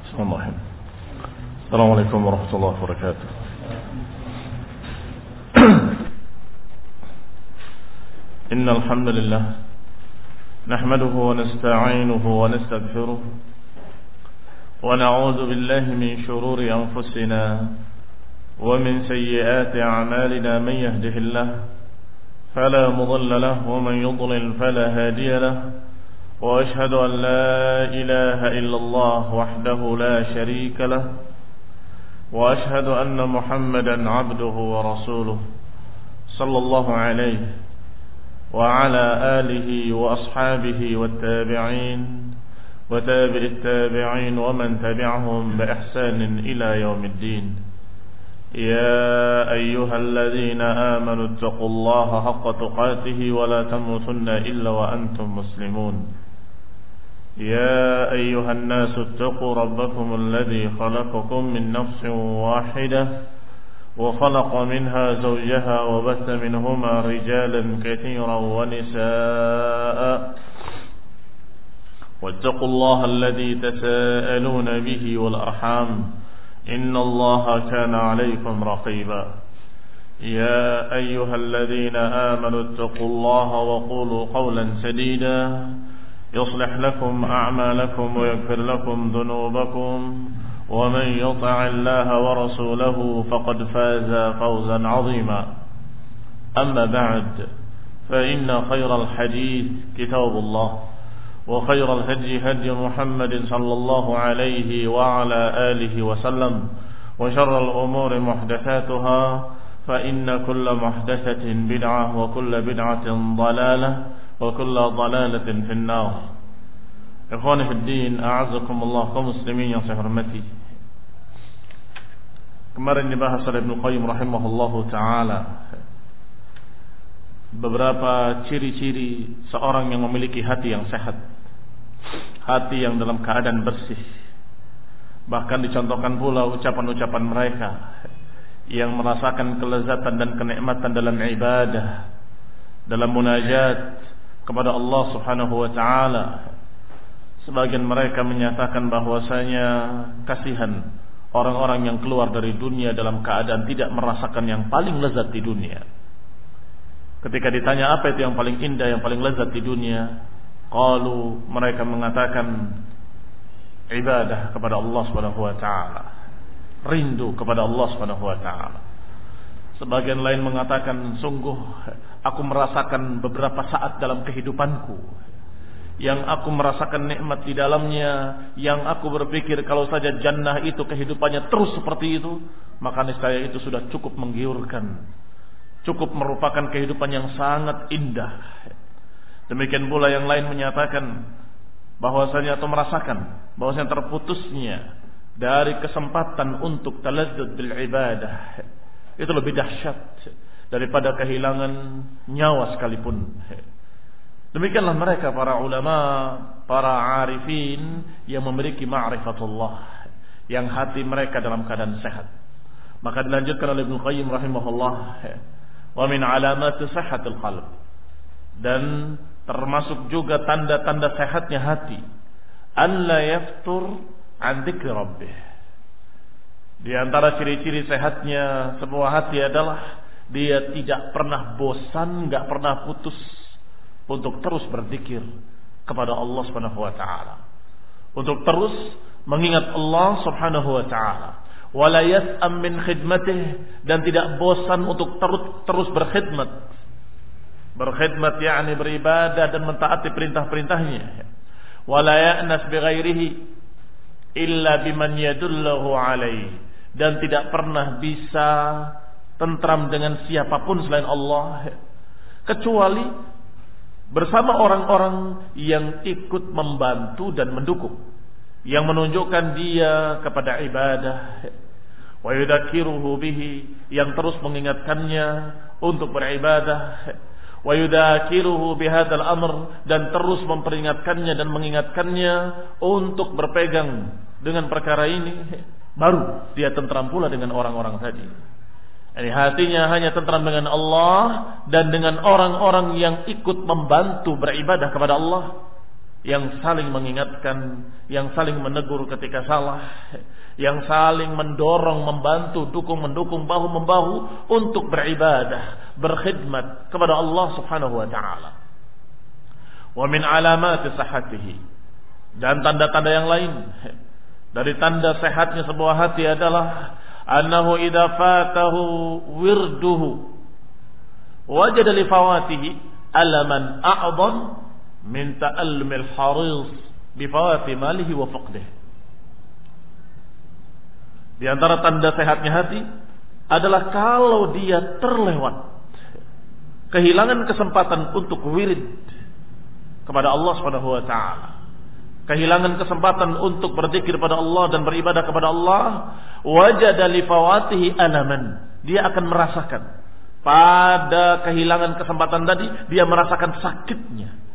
Bismillahirrahmanirrahim. Assalamualaikum warahmatullahi wabarakatuh. Innal hamdalillah nahmaduhu wa nasta'inuhu wa nastaghfiruh wa na'udzu billahi min shururi anfusina wa min sayyiati a'malina man yahdihillahu fala mudilla lahu wa man yudlil fala hadiya lahu. وأشهد أن لا إله إلا الله وحده لا شريك له وأشهد أن محمدا عبده ورسوله صلى الله عليه وعلى آله وأصحابه والتابعين وتابع التابعين ومن تبعهم بإحسان إلى يوم الدين. يا أيها الذين آمنوا اتقوا الله حق تقاته ولا تموتن إلا وأنتم مسلمون. يا أيها الناس اتقوا ربكم الذي خلقكم من نفس واحدة وخلق منها زوجها وبث منهما رجالا كثيرا ونساء واتقوا الله الذي تساءلون به والأرحام إن الله كان عليكم رقيبا. يا أيها الذين آمنوا اتقوا الله وقولوا قولا سديدا يصلح لكم أعمالكم ويغفر لكم ذنوبكم ومن يطع الله ورسوله فقد فاز فوزا عظيما. أما بعد فإن خير الحديث كتاب الله وخير الهدي هدي محمد صلى الله عليه وعلى آله وسلم وشر الأمور محدثاتها فإن كل محدثة بدعة وكل بدعة ضلالة وكل ضلالة في النار. إخواني في الدين أعزكم الله kaum muslimin yang saya hormati. Kemarin dibahas oleh Ibnu Qayyim rahimahullahu taala beberapa ciri-ciri seorang yang memiliki hati yang sehat, hati yang dalam keadaan bersih. Bahkan dicontohkan pula ucapan-ucapan mereka yang merasakan kelezatan dan kenikmatan dalam ibadah, dalam munajat kepada Allah Subhanahu wa taala. Sebagian mereka menyatakan bahwasanya kasihan orang-orang yang keluar dari dunia dalam keadaan tidak merasakan yang paling lezat di dunia. Ketika ditanya apa itu yang paling indah, yang paling lezat di dunia, qalu, mereka mengatakan ibadah kepada Allah Subhanahu wa taala, rindu kepada Allah Subhanahu wa taala. Sebagian lain mengatakan, sungguh aku merasakan beberapa saat dalam kehidupanku yang aku merasakan nikmat di dalamnya, yang aku berpikir kalau saja jannah itu kehidupannya terus seperti itu, maka niscaya itu sudah cukup menggiurkan, cukup merupakan kehidupan yang sangat indah. Demikian pula yang lain menyatakan bahwasanya atau merasakan bahwasanya terputusnya dari kesempatan untuk talazzuz bil ibadah itu lebih dahsyat daripada kehilangan nyawa sekalipun. Demikianlah mereka para ulama, para arifin yang memiliki ma'rifatullah, yang hati mereka dalam keadaan sehat. Maka dilanjutkan oleh Ibnu Qayyim rahimahullah, wa min alamati sihhatil qalb, dan termasuk juga tanda-tanda sehatnya hati, an la yaftur an dzikri rabbih. Di antara ciri-ciri sehatnya sebuah hati adalah dia tidak pernah bosan, enggak pernah putus untuk terus berzikir kepada Allah Subhanahu wa taala, untuk terus mengingat Allah Subhanahu wa taala. Wala yas'am min khidmatih, dan tidak bosan untuk terus berkhidmat. Berkhidmat yakni beribadah dan mentaati perintah-perintahnya. Wala ya'nas bi ghairihi illa biman yadullahu alaihi, dan tidak pernah bisa tentram dengan siapapun selain Allah, kecuali bersama orang-orang yang ikut membantu dan mendukung, yang menunjukkan dia kepada ibadah. Wa yudzakiruhu bihi, yang terus mengingatkannya untuk beribadah. Wa yudzakiruhu bihadzal amr, dan terus memperingatkannya dan mengingatkannya untuk berpegang dengan perkara ini. Baru dia tentram pula dengan orang-orang tadi. Jadi hatinya hanya tentram dengan Allah dan dengan orang-orang yang ikut membantu beribadah kepada Allah. yang saling mengingatkan, yang saling menegur ketika salah, yang saling mendorong, membantu, mendukung bahu-membahu untuk beribadah, berkhidmat kepada Allah Subhanahu wa taala. Wa min alamati sihhatihi, dan tanda-tanda yang lain dari tanda sehatnya sebuah hati adalah annahu idza fatahu wirduhu wajada li fawatihi alaman a'dham min ta'allumil haris bi fawati malihi wa faqdihi. Di antara tanda sehatnya hati adalah kalau dia terlewat, kehilangan kesempatan untuk wirid kepada Allah Subhanahu wa taala, kehilangan kesempatan untuk berzikir pada Allah dan beribadah kepada Allah, wajada li fawatihi alaman, dia akan merasakan pada kehilangan kesempatan tadi, dia merasakan sakitnya.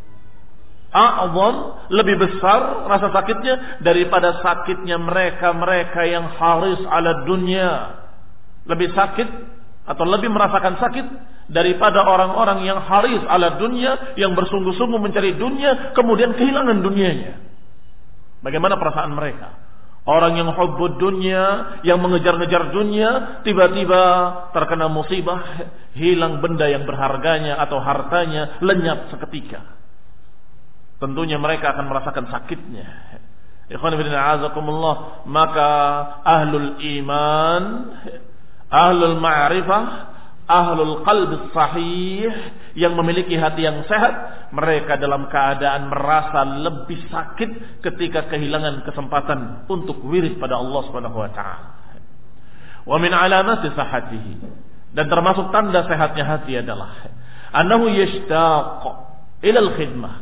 A'zam, lebih besar rasa sakitnya daripada sakitnya mereka yang haris ala dunia. Lebih sakit atau lebih merasakan sakit daripada orang-orang yang haris ala dunia, yang bersungguh-sungguh mencari dunia kemudian kehilangan dunianya. Bagaimana perasaan mereka? Orang yang hubbud dunia, yang mengejar-ngejar dunia, tiba-tiba terkena musibah, hilang benda yang berharganya atau hartanya, lenyap seketika. Tentunya mereka akan merasakan sakitnya. Ikhwan fillah azakumullah, maka ahlul iman, ahlul ma'rifah, ahlul qalbi sahih, yang memiliki hati yang sehat, mereka dalam keadaan merasa lebih sakit ketika kehilangan kesempatan untuk wirid pada Allah Subhanahu wa taala. Wa min alamati sihhatihi, dan termasuk tanda sehatnya hati adalah annahu yashtaq ila al-khidmah,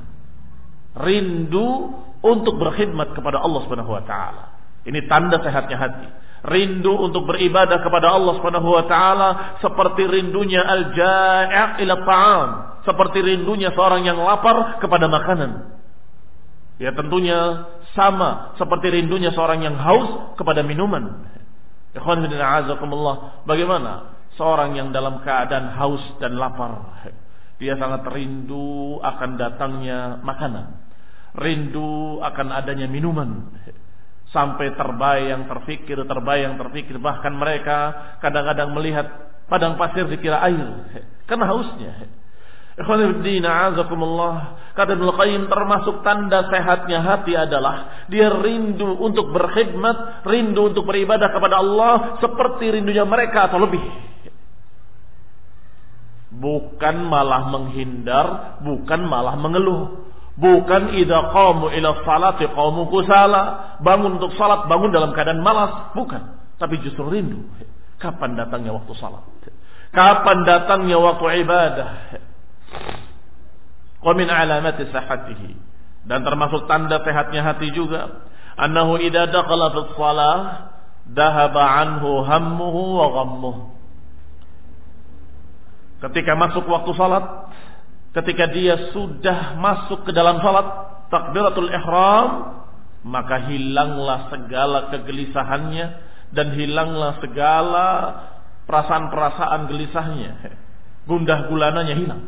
rindu untuk berkhidmat kepada Allah Subhanahu wa taala. Ini tanda sehatnya hati. Rindu untuk beribadah kepada Allah Subhanahu wa taala seperti rindunya al-ja'i' ila ta'am, seperti rindunya seorang yang lapar kepada makanan. Ya tentunya sama seperti rindunya seorang yang haus kepada minuman. Ikhwan fillah azakumullah, bagaimana seorang yang dalam keadaan haus dan lapar, dia sangat rindu akan datangnya makanan, rindu akan adanya minuman, sampai terbayang terfikir, bahkan mereka kadang-kadang melihat padang pasir dikira air karena hausnya. Ikhwanuddin a'azakumullah, kata Ibnu Qayyim, termasuk tanda sehatnya hati adalah dia rindu untuk berkhidmat, rindu untuk beribadah kepada Allah seperti rindunya mereka atau lebih. Bukan malah menghindar, bukan malah mengeluh, bukan idza qamu ila salati qamu kusala, bangun untuk salat bangun dalam keadaan malas, bukan, tapi justru rindu kapan datangnya waktu salat, kapan datangnya waktu ibadah. Wa min alamati sihhatihi, dan termasuk tanda sehatnya hati juga annahu idza dakhala fi shalah dhahaba anhu hammuhu wa ghammuhu. Ketika masuk waktu salat, ketika dia sudah masuk ke dalam salat, takbiratul ihram, maka hilanglah segala kegelisahannya dan hilanglah segala perasaan-perasaan gelisahnya, gundah gulananya hilang.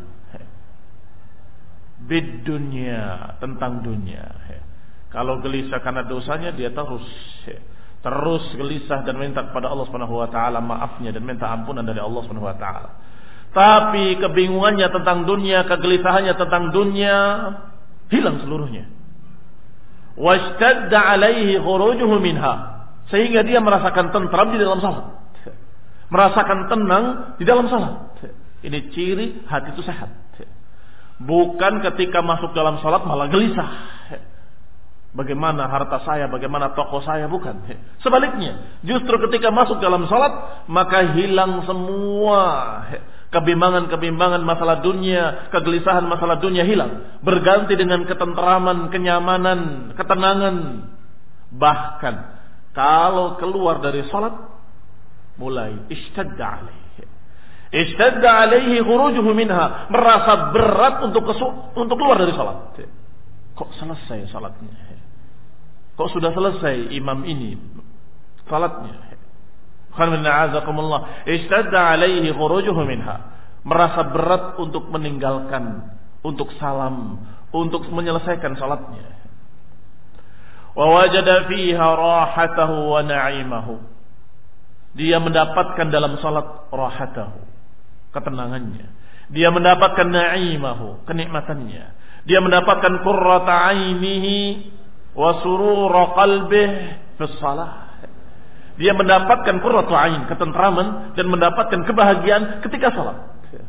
Bid dunia, tentang dunia. Kalau gelisah karena dosanya, dia terus gelisah dan minta kepada Allah Subhanahu wa taala maafnya dan minta ampunan dari Allah Subhanahu wa taala. Tapi kebingungannya tentang dunia, kegelisahannya tentang dunia hilang seluruhnya. Washtadda alaihi khurujuhu minha, sehingga dia merasakan tentram di dalam salat, merasakan tenang di dalam salat. Ini ciri hati itu sehat. Bukan ketika masuk dalam salat malah gelisah, bagaimana harta saya, bagaimana toko saya, bukan. Sebaliknya, justru ketika masuk dalam salat maka hilang semua kebimbangan masalah dunia, kegelisahan masalah dunia hilang, berganti dengan ketenteraman, kenyamanan, ketenangan. Bahkan kalau keluar dari salat mulai ishtadda alaihi khurujuhu minha, merasa berat untuk keluar dari salat. Kok selesai salatnya? Kok sudah selesai imam ini salatnya? Khamilna'azakumullah, ishtadda alaihi khurujuhu minha, merasa berat untuk meninggalkan, untuk salam, untuk menyelesaikan salatnya. Wa wajada fiha rahatahu wa na'imahu. Dia mendapatkan dalam salat rahatahu, ketenangannya. Dia mendapatkan na'imahu, kenikmatannya. Dia mendapatkan qurrata 'ainihi wa surura qalbihi fi shalah. Dia mendapatkan qurratu 'ain, ketentraman, dan mendapatkan kebahagiaan ketika salat.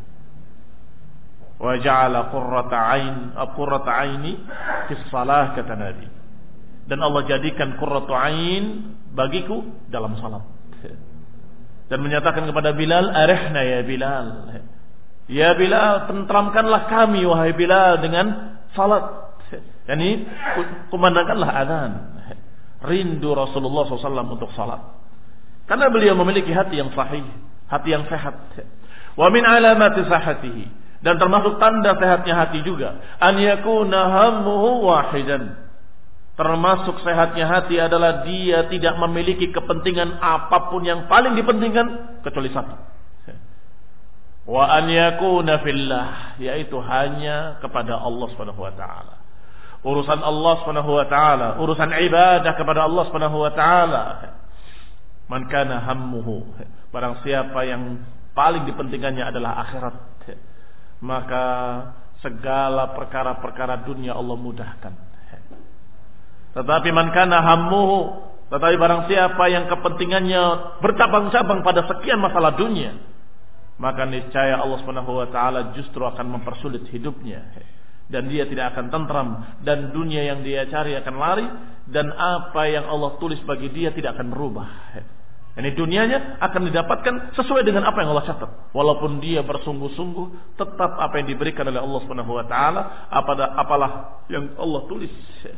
Wa ja'ala qurrata 'aini fi shalah, kata Nabi. Dan Allah jadikan qurratu 'ain bagiku dalam salat. Dan menyatakan kepada Bilal, arihna ya Bilal. Ya Bilal, tentramkanlah kami wahai Bilal dengan salat. Yani kumandangkanlah azan. Rindu Rasulullah SAW untuk salat. Karena beliau memiliki hati yang sahih, hati yang sehat. Wa min alamati sahhatihi, dan termasuk tanda sehatnya hati juga, an yakuna hammuhu wahidan. Termasuk sehatnya hati adalah dia tidak memiliki kepentingan apapun yang paling dipentingkan kecuali satu. Wa an yakuna fillah, yaitu hanya kepada Allah Subhanahu wa taala. Urusan Allah Subhanahu wa taala, urusan ibadah kepada Allah Subhanahu wa taala. Man kana hammuhu, barang siapa yang paling dipentingkannya adalah akhirat, maka segala perkara-perkara dunia Allah mudahkan. Tetapi man kana hammuhu, tetapi barang siapa yang kepentingannya bercabang-cabang pada sekian masalah dunia, maka niscaya Allah Subhanahu wa taala justru akan mempersulit hidupnya, dan dia tidak akan tentram, dan dunia yang dia cari akan lari, dan apa yang Allah tulis bagi dia tidak akan berubah. Ini dunianya akan didapatkan sesuai dengan apa yang Allah catat. Walaupun dia bersungguh-sungguh, tetap apa yang diberikan oleh Allah Subhanahu wa taala, apalah yang Allah tulis.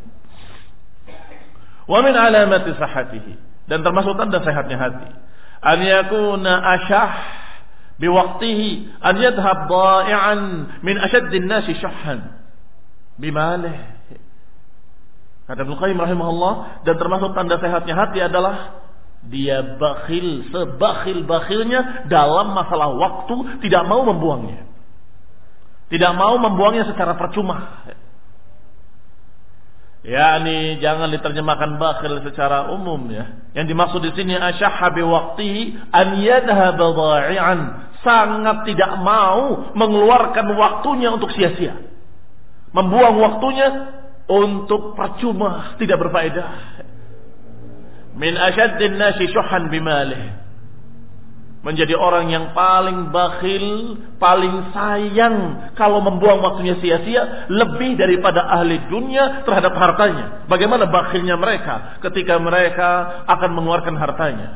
Wa min alamati sahhatihi, dan termasuk tanda sehatnya hati, an yakuna ashah biwaqtihi, an yadhhab dha'i'an min ashaddin nasi syahhan bimalih. Kata Ibnu Qayyim rahimahullah, dan termasuk tanda sehatnya hati adalah dia bakhil, sebakhil-bakhilnya dalam masalah waktu, tidak mau membuangnya. Tidak mau membuangnya secara percuma. Yani jangan diterjemahkan bakhil secara umum ya. Yang dimaksud di sini asyahha bi waqtihi an yadhhab dha'i'an, sangat tidak mau mengeluarkan waktunya untuk sia-sia. Membuang waktunya untuk percuma, tidak berfaedah. Min asyaddin nasi syuhan bimalih, menjadi orang yang paling bakhil, paling sayang kalau membuang waktunya sia-sia, lebih daripada ahli dunia terhadap hartanya. Bagaimana bakhilnya mereka ketika mereka akan mengeluarkan hartanya.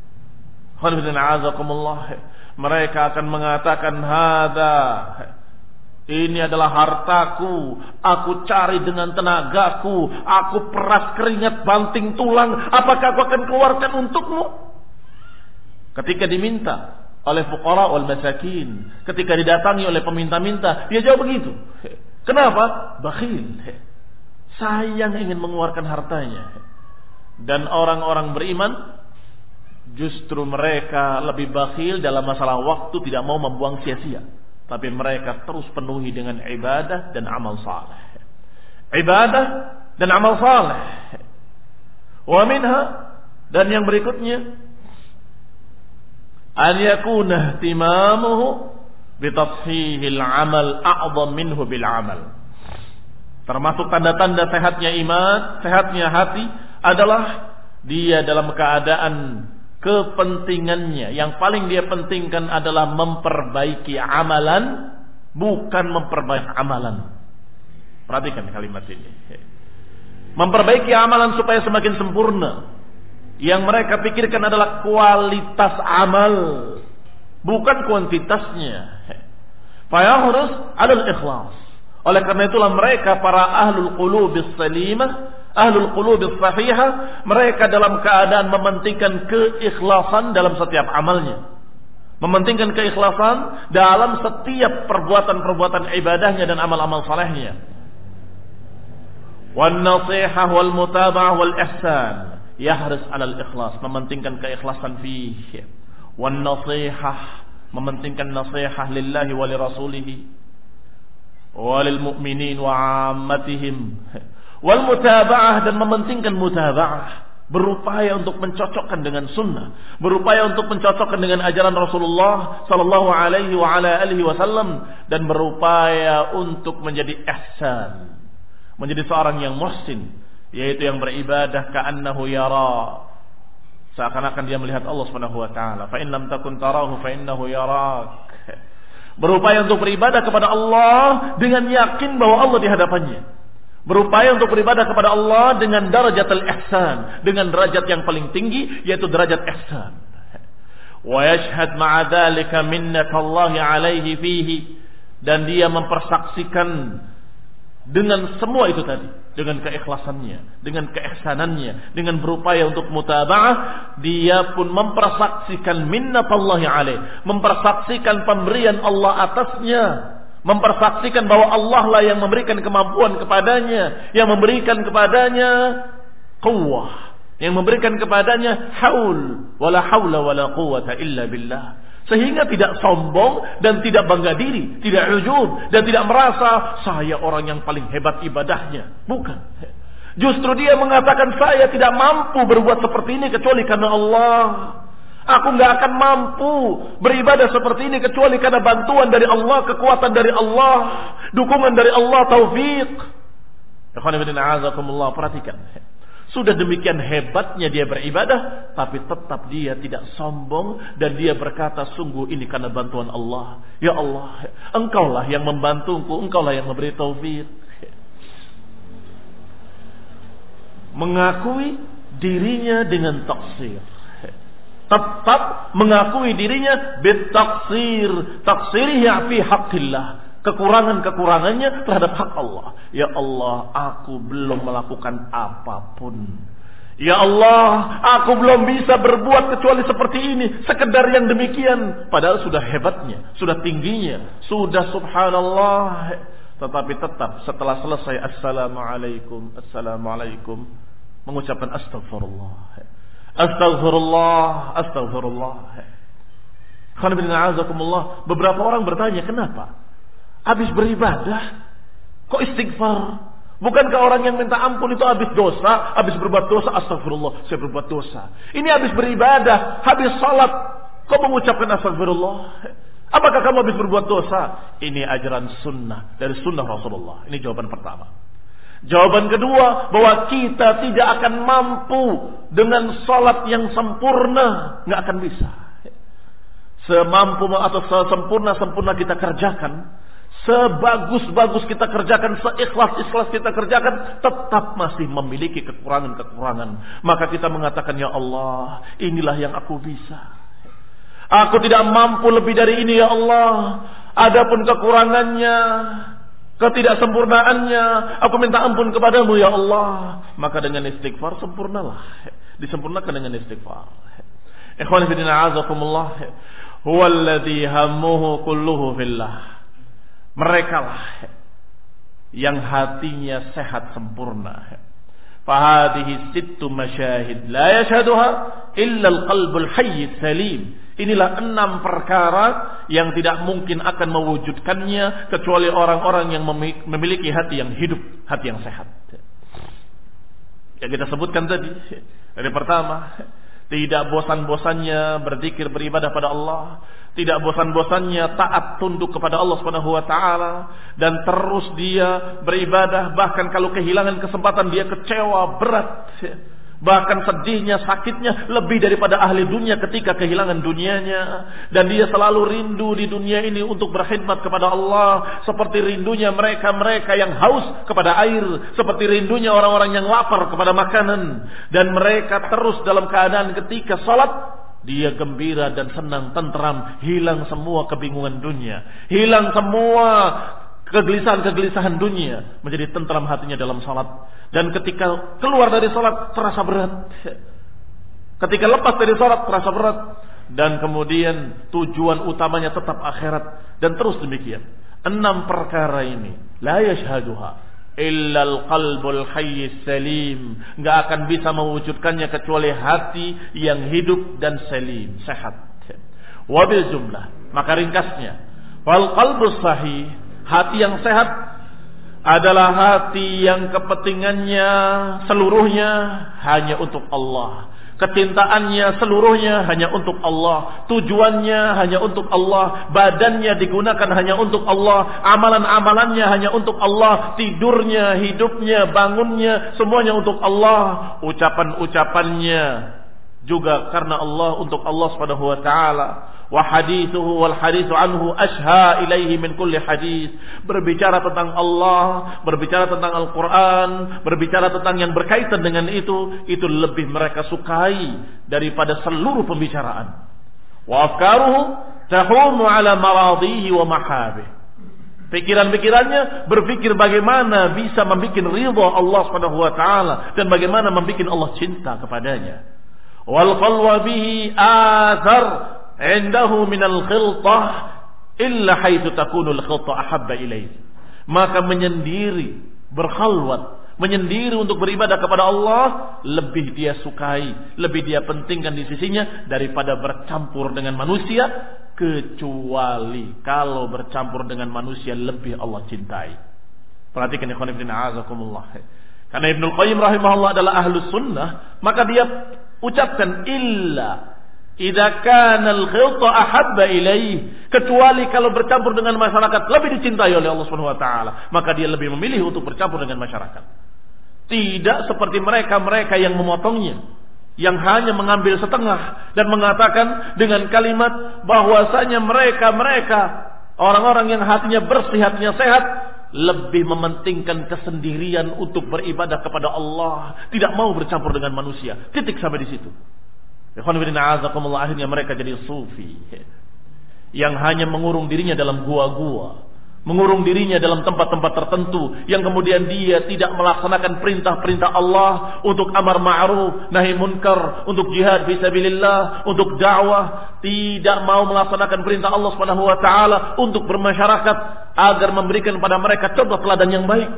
Mereka akan mengatakan, hada, ini adalah hartaku, aku cari dengan tenagaku, aku peras keringat banting tulang, apakah aku akan keluarkan untukmu? Ketika diminta oleh fuqara wal masakin, ketika didatangi oleh peminta-minta, dia jawab begitu. Kenapa? Bakhil, sayang ingin mengeluarkan hartanya. Dan orang-orang beriman justru mereka lebih bakhil dalam masalah waktu, tidak mau membuang sia-sia, tapi mereka terus penuhi dengan ibadah dan amal saleh. Ibadah dan amal saleh. Wa minha, dan yang berikutnya, an yakuna ihtimamuhu bi tashihil amal a'dham minhu bil amal. Termasuk tanda-tanda sehatnya iman, sehatnya hati adalah dia dalam keadaan kepentingannya, yang paling dia pentingkan adalah memperbaiki amalan, bukan memperbaiki amalan. Perhatikan kalimat ini. Memperbaiki amalan supaya semakin sempurna. Yang mereka pikirkan adalah kualitas amal, bukan kuantitasnya. Fayahrus 'alal ikhlas. Oleh karena itulah mereka para ahlul qulubis salimah, ahlul qulubis sahihah, mereka dalam keadaan mementingkan keikhlasan dalam setiap amalnya. Mementingkan keikhlasan dalam setiap perbuatan-perbuatan ibadahnya dan amal-amal salehnya. Wan nasihah wal mutaba'ah wal ihsan, yahris 'alal ikhlas, mementingkan keikhlasan fihi. Wan nasihah, mementingkan nasihat lillahi wa li rasulih. walil mu'minin wa ammatihim wal mutaba'ah, dan mementingkan mutaba'ah, berupaya untuk mencocokkan dengan sunnah, berupaya untuk mencocokkan dengan ajaran Rasulullah sallallahu alaihi wa ala alihi wasallam, dan berupaya untuk menjadi ihsan, menjadi seorang yang muhsin, yaitu yang beribadah ka'annahu yara, seakan-akan dia melihat Allah Subhanahu wa taala. Fa in lam takun tarahu fa innahu yarak. Berupaya untuk beribadah kepada Allah dengan yakin bahwa Allah di hadapannya. Berupaya untuk beribadah kepada Allah dengan darajatul ihsan, dengan derajat yang paling tinggi, yaitu derajat ihsan. Wa yashhad ma'a dzalika minnatallahi 'alaihi fihi, dan dia mempersaksikan dengan semua itu tadi, dengan keikhlasannya, dengan keihsanannya, dengan berupaya untuk mutaba'ah, dia pun mempersaksikan minnatallahi 'alaihi, mempersaksikan pemberian Allah atasnya, mempersaksikan bahwa Allah lah yang memberikan kemampuan kepadanya, yang memberikan kepadanya quwwah, yang memberikan kepadanya haul, wala haula wala quwwata illa billah, sehingga tidak sombong dan tidak bangga diri, tidak ujub dan tidak merasa saya orang yang paling hebat ibadahnya. Bukan. Justru dia mengatakan saya tidak mampu berbuat seperti ini kecuali karena Allah. Aku nggak akan mampu beribadah seperti ini kecuali karena bantuan dari Allah, kekuatan dari Allah, dukungan dari Allah, taufik. Perhatikan. Sudah demikian hebatnya dia beribadah, tapi tetap dia tidak sombong dan dia berkata, sungguh ini karena bantuan Allah. Ya Allah, Engkaulah yang membantuku, Engkaulah yang memberi taufik. Mengakui dirinya dengan taksir. Tetap mengakui dirinya bitaksir, taksirihi fi haqqillah, kekurangan-kekurangannya terhadap hak Allah. Ya Allah, aku belum melakukan apapun. Ya Allah, aku belum bisa berbuat kecuali seperti ini, sekedar yang demikian. Padahal sudah hebatnya, sudah tingginya, sudah subhanallah. Tetapi tetap setelah selesai assalamualaikum, assalamualaikum, mengucapkan astagfirullah. Astaghfirullah, astaghfirullah. Beberapa orang bertanya, kenapa habis beribadah kok istighfar? Bukankah orang yang minta ampun itu habis dosa, habis berbuat dosa, astagfirullah, saya berbuat dosa. Ini habis beribadah, habis salat, kok mengucapkan astagfirullah? Apakah kamu habis berbuat dosa? Ini ajaran sunnah, dari sunnah Rasulullah. Ini jawaban pertama. Jawaban kedua, bahwa kita tidak akan mampu dengan salat yang sempurna, nggak akan bisa. Semampu atau sesempurna-sempurna kita kerjakan, sebagus-bagus kita kerjakan, seikhlas-ikhlas kita kerjakan, tetap masih memiliki kekurangan-kekurangan. Maka kita mengatakan, ya Allah, inilah yang aku bisa. Aku tidak mampu lebih dari ini, ya Allah. Adapun kekurangannya, ketidaksempurnaannya, aku minta ampun kepadamu, ya Allah. Maka dengan istighfar sempurnalah, disempurnakan dengan istighfar. Ikhwan fillah, azakumullah, huwallazi hammuhu kulluhu fillah. Mereka lah yang hatinya sehat sempurna. Fahadihi sittu masyahid la yashhaduha illa al-qalbul hayy salim. Inilah 6 perkara yang tidak mungkin akan mewujudkannya kecuali orang-orang yang memiliki hati yang hidup, hati yang sehat. Yang kita sebutkan tadi, dari pertama, tidak bosan-bosannya berzikir, beribadah pada Allah, tidak bosan-bosannya taat tunduk kepada Allah Subhanahu wa taala, dan terus dia beribadah bahkan kalau kehilangan kesempatan dia kecewa berat. Bahkan sedihnya, sakitnya lebih daripada ahli dunia ketika kehilangan dunianya. Dan dia selalu rindu di dunia ini untuk berkhidmat kepada Allah. Seperti rindunya mereka-mereka yang haus kepada air. Seperti rindunya orang-orang yang lapar kepada makanan. Dan mereka terus dalam keadaan ketika salat, dia gembira dan senang, tentram. Hilang semua kebingungan dunia. Hilang semua kegelisahan-kegelisahan dunia, menjadi tentram hatinya dalam salat. Dan ketika keluar dari salat terasa berat, ketika lepas dari salat terasa berat, dan kemudian tujuan utamanya tetap akhirat, dan terus demikian. 6 perkara ini la yashhaduha illa al-qalbul hayy salim, enggak akan bisa mewujudkannya kecuali hati yang hidup dan salim, sehat. Wabil jumlah, maka ringkasnya, wal qalbus sahih, Hati yang sehat adalah hati yang kepentingannya seluruhnya hanya untuk Allah. Kecintaannya seluruhnya hanya untuk Allah. Tujuannya hanya untuk Allah. Badannya digunakan hanya untuk Allah. Amalan-amalannya hanya untuk Allah. Tidurnya, hidupnya, bangunnya, semuanya untuk Allah. Ucapan-ucapannya juga karena Allah, untuk Allah Subhanahu wa taala. Wa hadithuhu wal hadithu anhu ashha ilaihi min kulli hadith. Berbicara tentang Allah, berbicara tentang Al-Quran, berbicara tentang yang berkaitan dengan itu lebih mereka sukai daripada seluruh pembicaraan. Wa afkaruhu tahumu ala maradihi wa mahabih. Pikiran-pikirannya berpikir bagaimana bisa membuat ridha Allah Subhanahu wa taala dan bagaimana membuat Allah cinta kepadanya. Wal qalwa bihi athar indahu minal khiltah illa haitsu takunul khiltah ahabba ilaihi. Maka menyendiri, berkhalwat, menyendiri untuk beribadah kepada Allah lebih dia sukai, lebih dia pentingkan di sisinya daripada bercampur dengan manusia, kecuali kalau bercampur dengan manusia lebih Allah cintai. Perhatikan ikhwan fillah azakumullah. Karena Ibnu Qayyim rahimahullah adalah ahlus sunnah, maka dia ucapkan illa idza kana al-khilta ahabba ilaih, kecuali kalau bercampur dengan masyarakat lebih dicintai oleh Allah Subhanahu wa taala, maka dia lebih memilih untuk bercampur dengan masyarakat. Tidak seperti mereka-mereka yang memotongnya, yang hanya mengambil setengah dan mengatakan dengan kalimat bahwasanya mereka orang-orang yang hatinya bersih, hatinya sehat, lebih mementingkan kesendirian untuk beribadah kepada Allah, tidak mau bercampur dengan manusia. Titik sampai di situ. Akhirnya mereka jadi sufi yang hanya mengurung dirinya dalam gua-gua, mengurung dirinya dalam tempat-tempat tertentu, yang kemudian dia tidak melaksanakan perintah-perintah Allah untuk amar ma'ruf nahi munkar, untuk jihad fisabilillah, untuk dakwah, tidak mau melaksanakan perintah Allah Subhanahu wa taala untuk bermasyarakat agar memberikan kepada mereka contoh teladan yang baik.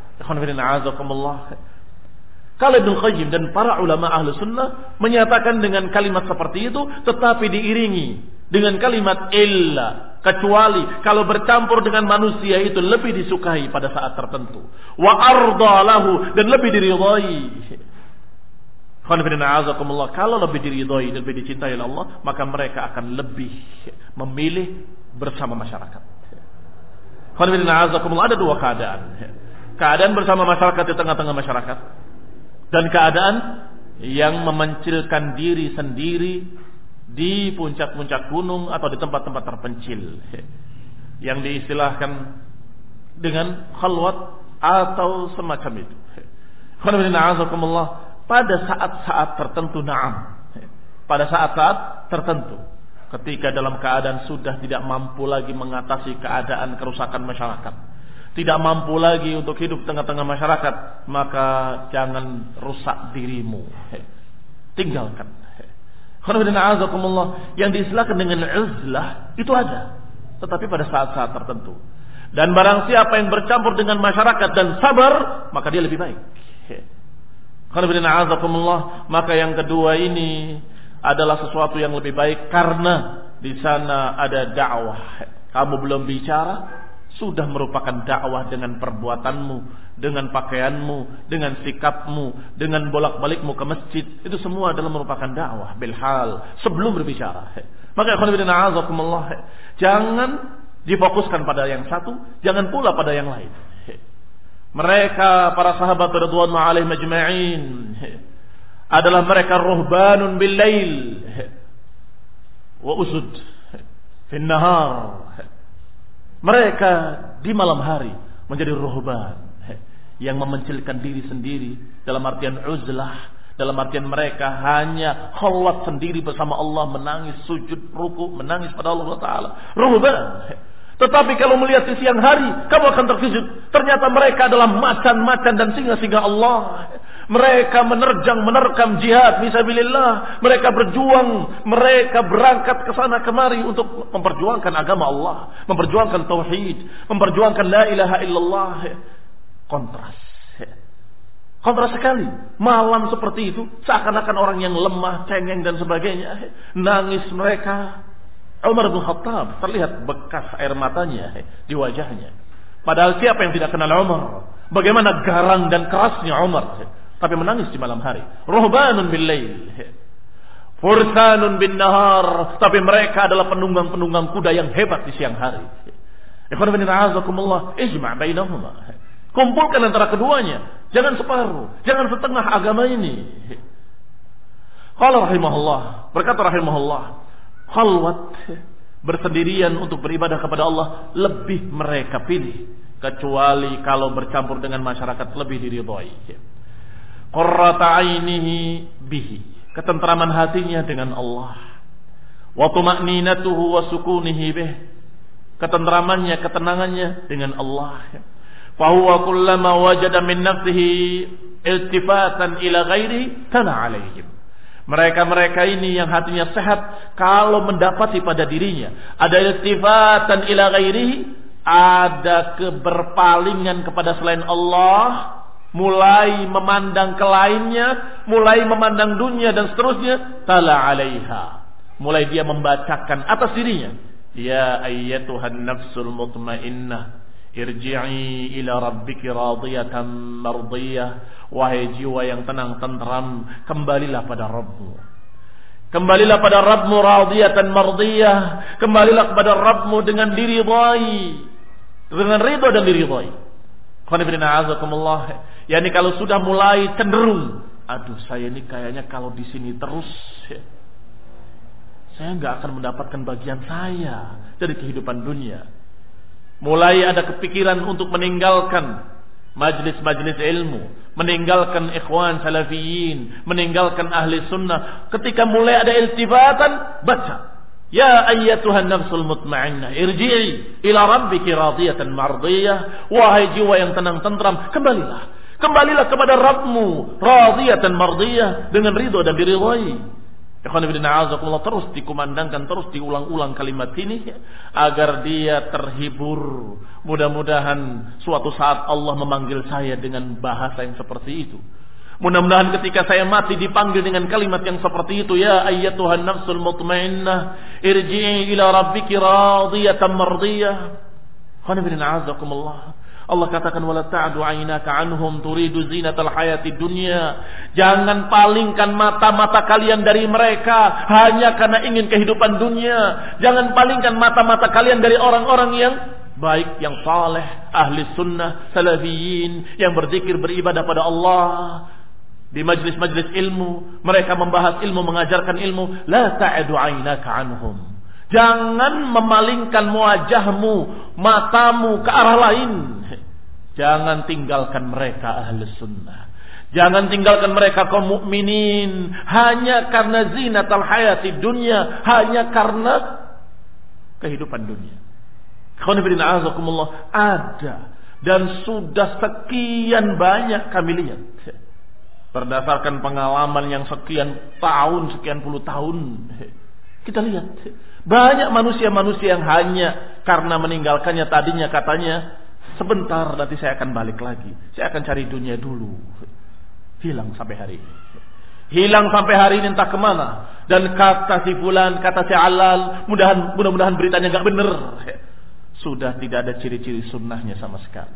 Kalau Ibnu Qayyim dan para ulama ahlu sunnah menyatakan dengan kalimat seperti itu, tetapi diiringi dengan kalimat illa, kecuali kalau bercampur dengan manusia itu lebih disukai pada saat tertentu, wa arda lahu, dan lebih diridhai. Kalau lebih diridhai dan lebih dicintai oleh Allah, maka mereka akan lebih memilih bersama masyarakat. Ada dua keadaan. Keadaan bersama masyarakat di tengah-tengah masyarakat, dan keadaan yang memencilkan diri sendiri di puncak-puncak gunung atau di tempat-tempat terpencil, yang diistilahkan dengan khalwat atau semacam itu. Pada saat-saat tertentu, na'am, pada saat-saat tertentu, ketika dalam keadaan sudah tidak mampu lagi mengatasi keadaan kerusakan masyarakat, tidak mampu lagi untuk hidup tengah-tengah masyarakat, maka jangan rusak dirimu, tinggalkan. Yang diistilahkan dengan uzlah itu ada, tetapi pada saat-saat tertentu. Dan barang siapa yang bercampur dengan masyarakat dan sabar, maka dia lebih baik. Maka yang kedua ini adalah sesuatu yang lebih baik, karena di sana ada dakwah. Kamu belum bicara, sudah merupakan dakwah dengan perbuatanmu, dengan pakaianmu, dengan sikapmu, dengan bolak-balikmu ke masjid. Itu semua adalah merupakan dakwah bilhal sebelum berbicara. Maka jangan difokuskan pada yang satu, jangan pula pada yang lain. Mereka para sahabat radhiyallahu alaihim ajma'in adalah mereka ruhbanun bil lail wa usud fin nahar. Mereka di malam hari menjadi ruhban yang memencilkan diri sendiri, dalam artian uzlah, dalam artian mereka hanya khalwat sendiri bersama Allah, menangis, sujud, ruku, menangis pada Allah Ta'ala. Ruhban. Tetapi kalau melihat di siang hari, kamu akan terkejut. Ternyata mereka adalah macan-macan dan singa-singa Allah. Mereka menerkam jihad fisabilillah. Mereka berjuang, mereka berangkat ke sana kemari untuk memperjuangkan agama Allah, memperjuangkan tauhid, memperjuangkan la ilaha illallah. Kontras sekali. Malam seperti itu, seakan-akan orang yang lemah, cengeng dan sebagainya. Nangis mereka. Umar bin Khattab terlihat bekas air matanya di wajahnya. Padahal siapa yang tidak kenal Umar? Bagaimana garang dan kerasnya Umar, tapi menangis di malam hari. Ruhbanun bil lail, fursanun bin nahar, tapi mereka adalah penunggang-penunggang kuda yang hebat di siang hari. Ikhwan fillah, azakumullah, ijma' bainahuma. Kumpulkan antara keduanya, jangan separuh, jangan setengah agama ini. Qala rahimahullah, berkata rahimahullah, khalwat, bersendirian untuk beribadah kepada Allah lebih mereka pilih, kecuali kalau bercampur dengan masyarakat lebih diridhai. Qurrata ainihi bihi, ketentraman hatinya dengan Allah. Wa tuma'ninatuhu wa sukunihi bih, ketentramannya, ketenangannya dengan Allah. Fa huwa kullama wajada min nafsihi iltifatan ila ghairi kana alaihim. Mereka-mereka ini yang hatinya sehat, kalau mendapati pada dirinya ada iltifatan ila ghairihi, ada keberpalingan kepada selain Allah, mulai memandang ke lainnya, mulai memandang dunia dan seterusnya, tala alaiha, mulai dia membacakan atas dirinya, ya ayyatuhan nafsul mutmainnah, irji'i ila rabbiki radiyatan mardiyah. Wahai jiwa yang tenang tentram, kembalilah pada Rabbmu. Kembalilah pada Rabbmu radiyatan mardiyah. Kembalilah kepada Rabbmu dengan diridhai, dengan ridha dan diridhai. Qanifidina azakumullah. Yani kalau sudah mulai cenderung, aduh saya ini kayaknya kalau di sini terus, saya nggak akan mendapatkan bagian saya dari kehidupan dunia. Mulai ada kepikiran untuk meninggalkan majlis-majlis ilmu, meninggalkan ikhwan salafiyin, meninggalkan ahli sunnah. Ketika mulai ada iltifatan, baca, ya ayyatuhan nafsul mutmainnah, irji'i ila rabbiki radiyatan mardiyah. Wahai jiwa yang tenang tentram, kembalilah kepada Rabbmu radiyatan mardiyah, dengan ridha dan diridhai. Ikhwan fillah, azakumullah, terus dikumandangkan, terus diulang-ulang kalimat ini agar dia terhibur. Mudah-mudahan suatu saat Allah memanggil saya dengan bahasa yang seperti itu. Mudah-mudahan ketika saya mati dipanggil dengan kalimat yang seperti itu, ya ayyatuhan nafsul mutmainnah, irji'i ila rabbiki radiyatan mardiyah. Ikhwan fillah, azakumullah, Allah katakan wala ta'du 'ainaka 'anhum turidu zinatal hayatid dunya. Jangan palingkan mata-mata kalian dari mereka hanya karena ingin kehidupan dunia. Jangan palingkan mata-mata kalian dari orang-orang yang baik, yang saleh, ahli sunnah, salafiyin, yang berzikir, beribadah pada Allah. Di majlis-majlis ilmu, mereka membahas ilmu, mengajarkan ilmu. La ta'du 'ainaka 'anhum. Jangan memalingkan wajahmu, matamu ke arah lain. Jangan tinggalkan mereka ahli sunnah. Jangan tinggalkan mereka kaum mukminin hanya karena zinatul hayati dunia, hanya karena kehidupan dunia. Khonifidina azakumullah, ada dan sudah sekian banyak kami lihat. Berdasarkan pengalaman yang sekian tahun, sekian puluh tahun, kita lihat banyak manusia-manusia yang hanya karena meninggalkannya tadinya katanya, sebentar nanti saya akan balik lagi, saya akan cari dunia dulu. Hilang sampai hari ini. Hilang sampai hari ini entah kemana. Dan kata si fulan, kata si alal, mudah-mudahan beritanya gak benar. Sudah tidak ada ciri-ciri sunnahnya sama sekali.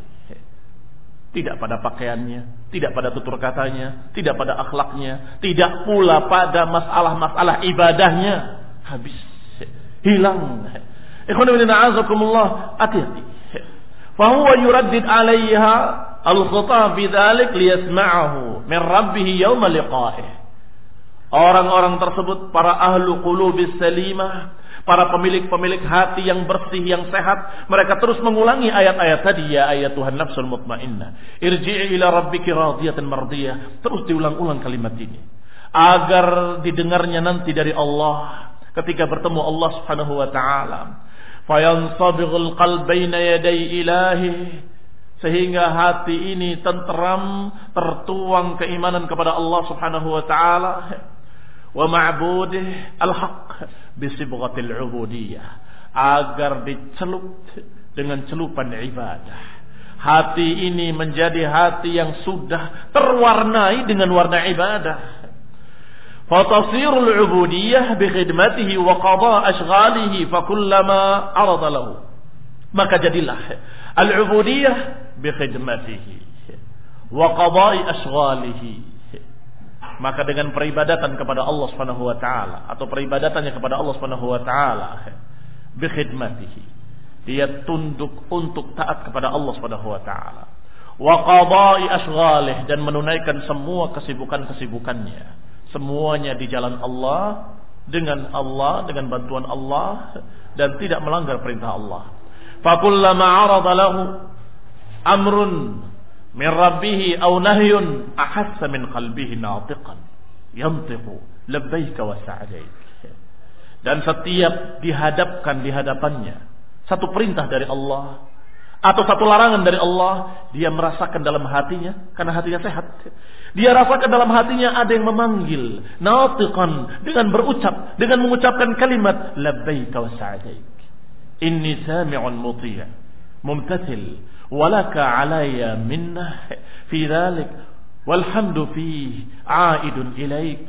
Tidak pada pakaiannya, tidak pada tutur katanya, tidak pada akhlaknya, tidak pula pada masalah-masalah ibadahnya. Habis, hilang. Ikhwan fillah, azakumullah, hati-hati. فهو يردد عليها الخطاب بذلك ليسمعه من ربه يوم لقائه. Orang-orang tersebut, para ahlu qulubis salimah, para pemilik-pemilik hati yang bersih, yang sehat, mereka terus mengulangi ayat-ayat tadi, ya ayyatuhan nafsul mutmainnah, irji'i ila rabbiki radiyatan mardiyah. Terus diulang-ulang kalimat ini agar didengarnya nanti dari Allah ketika bertemu Allah Subhanahu wa taala. Fayansabighul qalbaina yaday ilahi, sehingga hati ini tenteram, tertuang keimanan kepada Allah Subhanahu wa taala, wa ma'budih al-haq bisibghatil ubudiyah, agar dicelup dengan celupan ibadah. Hati ini menjadi hati yang sudah terwarnai dengan warna ibadah. Fatasirul ubudiyah bi khidmatihi wa qada ashghalihi fa kullama arada lahu Maka jadilah al-ubudiyah bi khidmatihi wa qada'i ashghalihi. Maka dengan peribadatan kepada Allah Subhanahu wa taala atau peribadatannya kepada Allah Subhanahu wa taala bi khidmatihi, dia tunduk untuk taat kepada Allah Subhanahu wa taala, wa qada'i ashghalih, dan menunaikan semua kesibukan-kesibukannya, semuanya di jalan Allah, dengan bantuan Allah, dan tidak melanggar perintah Allah. Fa kullama 'arada lahu amrun min rabbih aw nahyun ahassa min qalbihi natiqan yantiqu labbaika wa sa'daik. Dan setiap dihadapkan di hadapannya satu perintah dari Allah atau satu larangan dari Allah, dia merasakan dalam hatinya, karena hatinya sehat, dia rasakan dalam hatinya ada yang memanggil, natiqan, dengan mengucapkan kalimat labbaika wa sa'daik, inni sami'un muti' mumtathil walaka alayya minnah fi dhalik walhamdu fi aidun ilaik.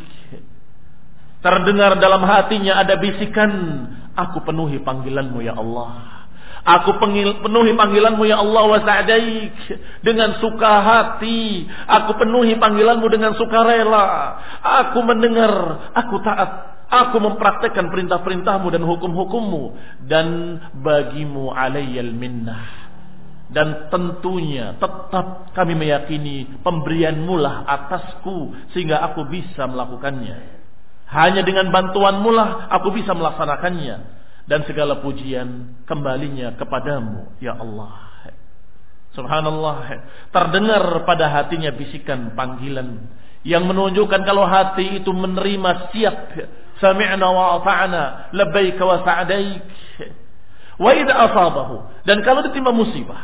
Terdengar dalam hatinya ada bisikan, aku penuhi panggilanmu ya Allah, aku penuhi panggilanmu ya Allah wa sa'daik, dengan suka hati, aku penuhi panggilanmu dengan sukarela, aku mendengar, aku taat, aku mempraktekkan perintah-perintahmu dan hukum-hukummu, dan bagimu alayyal minnah. Dan tentunya tetap kami meyakini pemberianmu lah atasku sehingga aku bisa melakukannya. Hanya dengan bantuanmu lah aku bisa melaksanakannya. Dan segala pujian kembalinya kepadamu ya Allah. Subhanallah. Terdengar pada hatinya bisikan panggilan yang menunjukkan kalau hati itu menerima, siap. Sami'na wa ata'na labbaika wa sa'daik. Wa idza asabahu, dan kalau ditimpa musibah,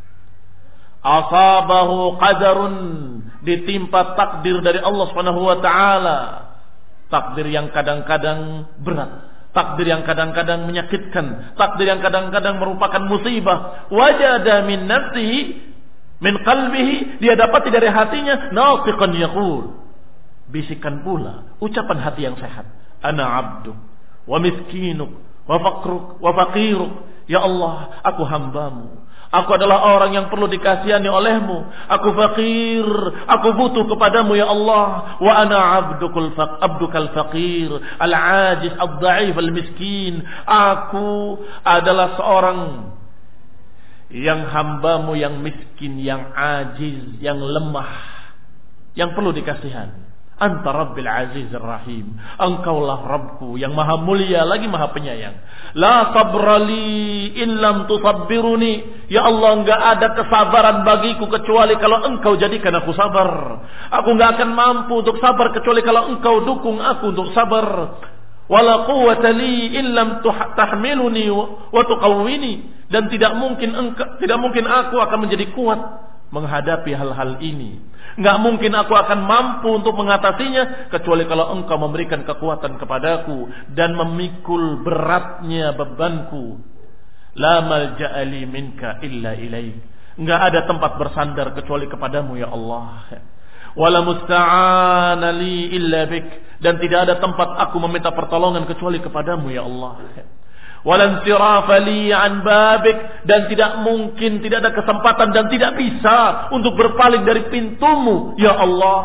asabahu qadarun, ditimpa takdir dari Allah Subhanahu wa taala, takdir yang kadang-kadang berat, takdir yang kadang-kadang menyakitkan, takdir yang kadang-kadang merupakan musibah, wajada min nafsihi min qalbihi, dia dapati dari hatinya nafiqan yaqul, bisikan pula ucapan hati yang sehat, ana abduk wa miskinuk wa faqruk wa faqiruk, ya Allah, aku hambamu, aku adalah orang yang perlu dikasihani olehmu, aku fakir, aku butuh kepadamu ya Allah, wa ana abdukal faqir al-ajiz ad-dha'if al-miskin, aku adalah seorang yang hambamu yang miskin, yang ajiz, yang lemah, yang perlu dikasihani. Anta Rabbil Azizir Rahim, engkaulah Rabbku yang maha mulia lagi maha penyayang. La sabrali in lam tusabbiruni, ya Allah, enggak ada kesabaran bagiku kecuali kalau engkau jadikan aku sabar. Aku enggak akan mampu untuk sabar kecuali kalau engkau dukung aku untuk sabar. Wala quwwata li in lam tahmiluni wa tuqawwini, dan tidak mungkin aku akan menjadi kuat menghadapi hal-hal ini. Enggak mungkin aku akan mampu untuk mengatasinya kecuali kalau engkau memberikan kekuatan kepadaku dan memikul beratnya bebanku. La malja'a li minka illa ilaik, enggak ada tempat bersandar kecuali kepadamu ya Allah. Wala musta'ana li illa bik, dan tidak ada tempat aku meminta pertolongan kecuali kepadamu ya Allah. Walan sirafa li an babik, dan tidak mungkin, tidak ada kesempatan dan tidak bisa untuk berpaling dari pintumu ya Allah.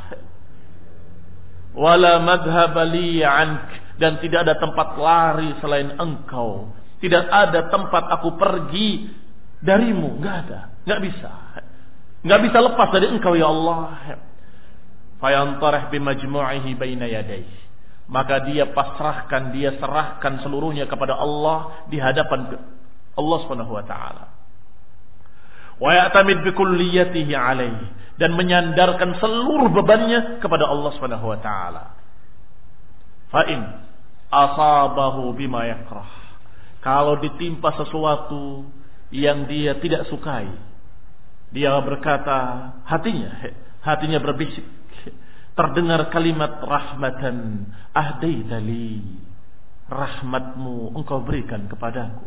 Wala madhhab li ank, dan tidak ada tempat lari selain engkau, tidak ada tempat aku pergi darimu, enggak ada, enggak bisa lepas dari engkau ya Allah. Fayantarih bimajmu'ihi baina yadayhi, maka dia serahkan seluruhnya kepada Allah di hadapan Allah Subhanahu wa taala. Wa ya'tamid bi kulliyatihi alaihi, dan menyandarkan seluruh bebannya kepada Allah Subhanahu wa taala. Fa in asabahu bima yakrah, kalau ditimpa sesuatu yang dia tidak sukai, dia berkata, hatinya berbisik, terdengar kalimat rahmatan ahdaitali, rahmatmu engkau berikan kepadaku.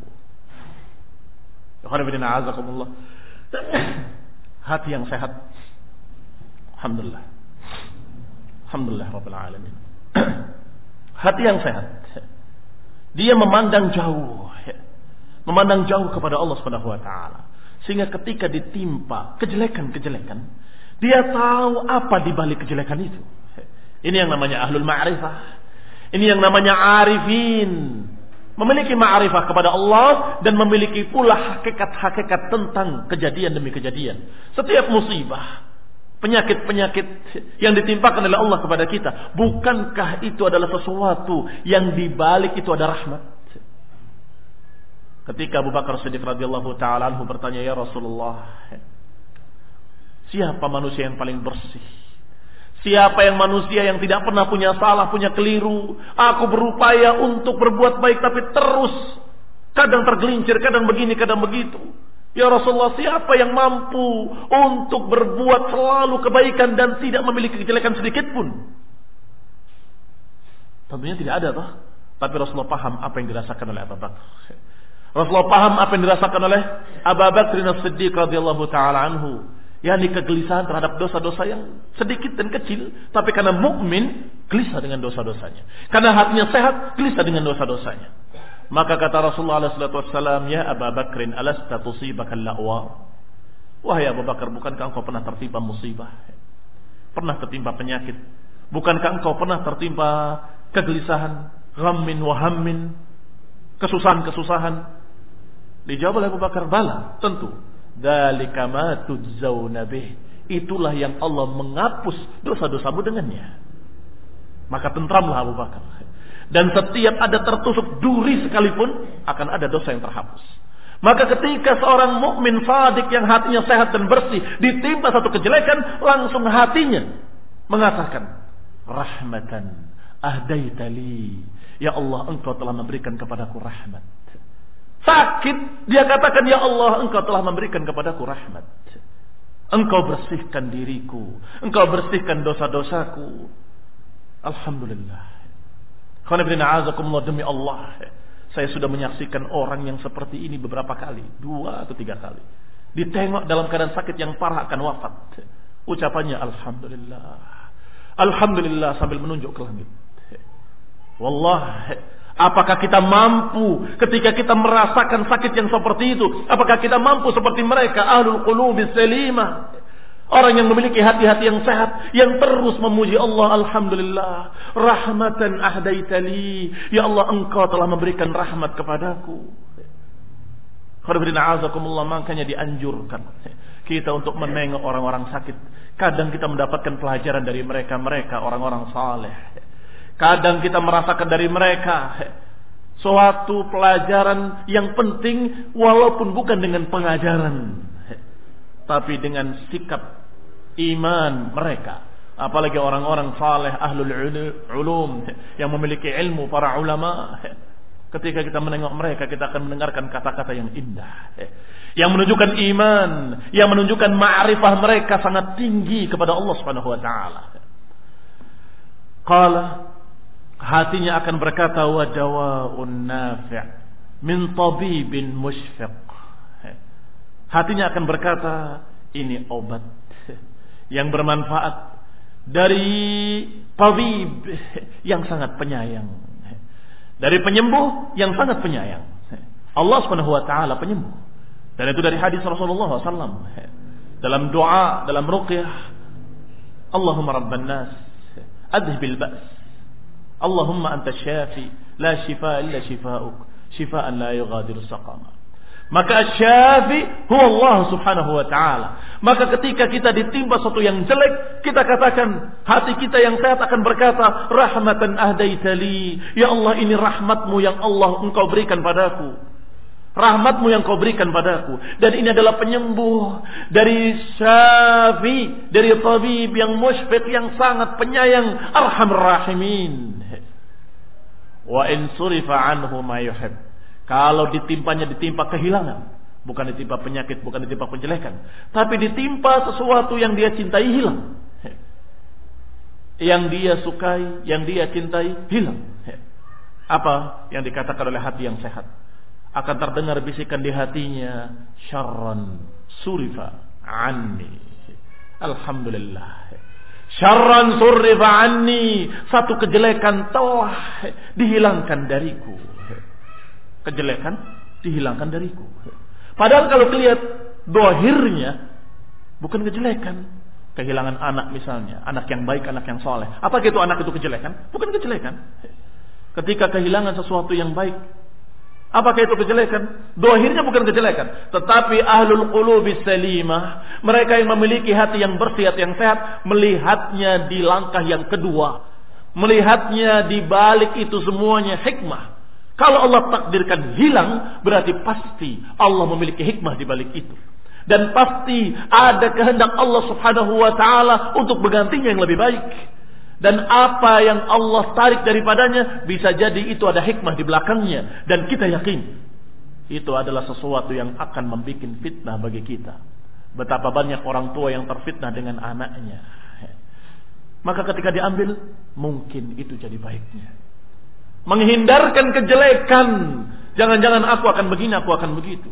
Hati yang sehat, alhamdulillah rabbil alamin. Hati yang sehat, dia memandang jauh, memandang jauh kepada Allah Subhanahu wa taala. Sehingga ketika ditimpa kejelekan-kejelekan, dia tahu apa di balik kejelekan itu. Ini yang namanya ahlul ma'rifah. Ini yang namanya arifin. Memiliki ma'rifah kepada Allah dan memiliki pula hakikat-hakikat tentang kejadian demi kejadian. Setiap musibah, penyakit-penyakit yang ditimpakan oleh Allah kepada kita, bukankah itu adalah sesuatu yang di balik itu ada rahmat? Ketika Abu Bakar Siddiq radhiyallahu taala anhu bertanya, "Ya Rasulullah, siapa manusia yang paling bersih? Siapa yang manusia yang tidak pernah punya salah, punya keliru? Aku berupaya untuk berbuat baik tapi terus kadang tergelincir, kadang begini, kadang begitu. Ya Rasulullah, siapa yang mampu untuk berbuat selalu kebaikan dan tidak memiliki kejelekan sedikit pun?" Tentunya tidak ada toh. Tapi Rasulullah paham apa yang dirasakan oleh Abu Bakar. Rasulullah paham apa yang dirasakan oleh Abu Bakar As-Siddiq radhiyallahu taala anhu, yakni kegelisahan terhadap dosa-dosa yang sedikit dan kecil, tapi karena mukmin gelisah dengan dosa-dosanya. Karena hatinya sehat, gelisah dengan dosa-dosanya. Maka kata Rasulullah sallallahu alaihi wasallam, "Ya Abu Bakrin, alasta tusibakal la'wa?" Wahai Abu Bakar, bukankah engkau pernah tertimpa musibah? Pernah tertimpa penyakit? Bukankah engkau pernah tertimpa kegelisahan, ghammin wa hammin, kesusahan-kesusahan? Dijawab oleh Abu Bakar, "Bala, tentu. Dzalika ma tujzauna bih." Itulah yang Allah menghapus dosa-dosamu dengannya. Maka tentramlah Abu Bakar. Dan setiap ada tertusuk duri sekalipun akan ada dosa yang terhapus. Maka ketika seorang mukmin shadiq yang hatinya sehat dan bersih ditimpa satu kejelekan, langsung hatinya mengatakan, "Rahmatan ahdaitali." Ya Allah, engkau telah memberikan kepadaku rahmat. Sakit, dia katakan, "Ya Allah, engkau telah memberikan kepadaku rahmat. Engkau bersihkan diriku, engkau bersihkan dosa-dosaku." Alhamdulillah. Demi Allah, saya sudah menyaksikan orang yang seperti ini beberapa kali, 2 atau 3 kali. Ditengok dalam keadaan sakit yang parah akan wafat. Ucapannya Alhamdulillah, Alhamdulillah sambil menunjuk ke langit. Wallah, apakah kita mampu ketika kita merasakan sakit yang seperti itu? Apakah kita mampu seperti mereka, ahlul qulubis salimah, orang yang memiliki hati-hati yang sehat, yang terus memuji Allah? Alhamdulillah, rahmatan ahdaitali. Ya Allah, engkau telah memberikan rahmat kepadaku. Makanya dianjurkan kita untuk menengok orang-orang sakit. Kadang kita mendapatkan pelajaran dari mereka orang-orang saleh. Kadang kita merasakan dari mereka suatu pelajaran yang penting, walaupun bukan dengan pengajaran, tapi dengan sikap iman mereka. Apalagi orang-orang saleh, ahlul ulum, yang memiliki ilmu, para ulama. Ketika kita menengok mereka, kita akan mendengarkan kata-kata yang indah, yang menunjukkan iman, yang menunjukkan ma'rifah mereka sangat tinggi kepada Allah Subhanahu wa taala. Qala, hatinya akan berkata, "Wa dawaun nafi' min tabibin musyfiq." Hatinya akan berkata, ini obat yang bermanfaat dari tabib yang sangat penyayang, dari penyembuh yang sangat penyayang. Allah Subhanahu wa taala penyembuh. Dan itu dari hadis Rasulullah SAW dalam doa, dalam ruqyah, Allahumma rabban nas adhbil ba's, Allahumma anta syafi, la shifaa illa shifaa'uk, shifaa'an la yughadiru saqama. Maka syafi huwa Allah Subhanahu wa taala. Maka ketika kita ditimpa sesuatu yang jelek, kita katakan, hati kita yang sehat akan berkata, rahmatan ahdaitali. Ya Allah, ini rahmatmu yang Allah engkau berikan padaku. Rahmatmu yang kau berikan padaku. Dan ini adalah penyembuh dari syafi, dari tabib yang musyfiq, yang sangat penyayang, arhamur rahimin. Wa in surifa anhu ma yuhib. Kalau ditimpa kehilangan, bukan ditimpa penyakit, bukan ditimpa penjelekan, tapi ditimpa sesuatu yang dia cintai hilang. Yang dia sukai, yang dia cintai hilang. Apa yang dikatakan oleh hati yang sehat? Akan terdengar bisikan di hatinya, syarran surifa anni. Alhamdulillah. Syarran surifa anni. Satu kejelekan telah dihilangkan dariku. Kejelekan dihilangkan dariku. Padahal kalau lihat dohirnya bukan kejelekan. Kehilangan anak misalnya, anak yang baik, anak yang soleh. Apakah itu anak itu kejelekan? Bukan kejelekan. Ketika kehilangan sesuatu yang baik, apakah itu kejelekan? Dohirnya bukan kejelekan. Tetapi ahlul qulubis salimah, mereka yang memiliki hati yang bersih, hati yang sehat, melihatnya di langkah yang kedua. Melihatnya di balik itu semuanya hikmah. Kalau Allah takdirkan hilang, berarti pasti Allah memiliki hikmah di balik itu. Dan pasti ada kehendak Allah subhanahu wa ta'ala untuk menggantinya yang lebih baik. Dan apa yang Allah tarik daripadanya, bisa jadi itu ada hikmah di belakangnya. Dan kita yakin itu adalah sesuatu yang akan membuat fitnah bagi kita. Betapa banyak orang tua yang terfitnah dengan anaknya. Maka ketika diambil, mungkin itu jadi baiknya. Menghindarkan kejelekan. Jangan-jangan aku akan begini, aku akan begitu.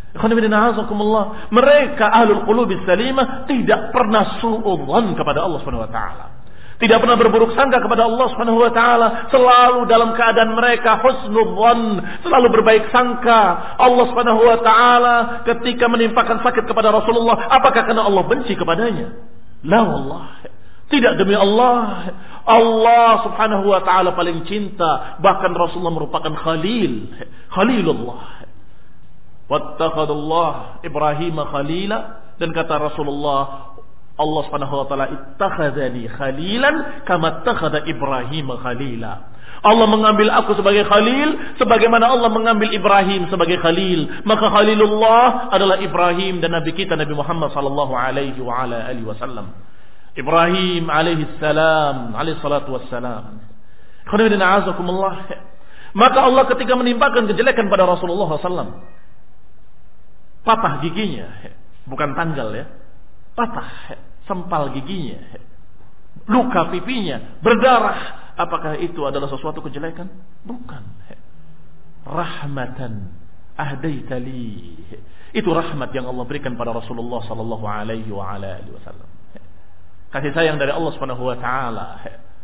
Mereka ahlul qulubis salimah tidak pernah suudzon kepada Allah Subhanahu wa taala. Tidak pernah berburuk sangka kepada Allah Subhanahu wa taala, selalu dalam keadaan mereka husnudzon, selalu berbaik sangka. Allah Subhanahu wa taala ketika menimpakan sakit kepada Rasulullah, apakah karena Allah benci kepadanya? La wallah. Tidak, demi Allah. Allah Subhanahu wa taala paling cinta, bahkan Rasulullah merupakan Khalilullah. Wattakhadallah Ibrahim khalila, dan kata Rasulullah, Allah Subhanahu wa taala ittakhadhani khalilan kama ittakhadha Ibrahim khalila. Allah mengambil aku sebagai khalil sebagaimana Allah mengambil Ibrahim sebagai khalil. Maka Khalilullah adalah Ibrahim dan Nabi kita Nabi Muhammad sallallahu alaihi wa ala alihi wasallam. Ibrahim alaihi salam, alaihi salatu wassalam. Khairuddin a'azakumullah. Maka Allah ketika menimpakan kejelekan pada Rasulullah SAW, patah giginya, bukan tanggal ya, patah, sempal giginya, luka pipinya, berdarah. Apakah itu adalah sesuatu kejelekan? Bukan. Rahmatan ahdaitali. Itu rahmat yang Allah berikan pada Rasulullah sallallahu alaihi wa ala alihi wasallam. Kasih sayang dari Allah Subhanahu wa taala.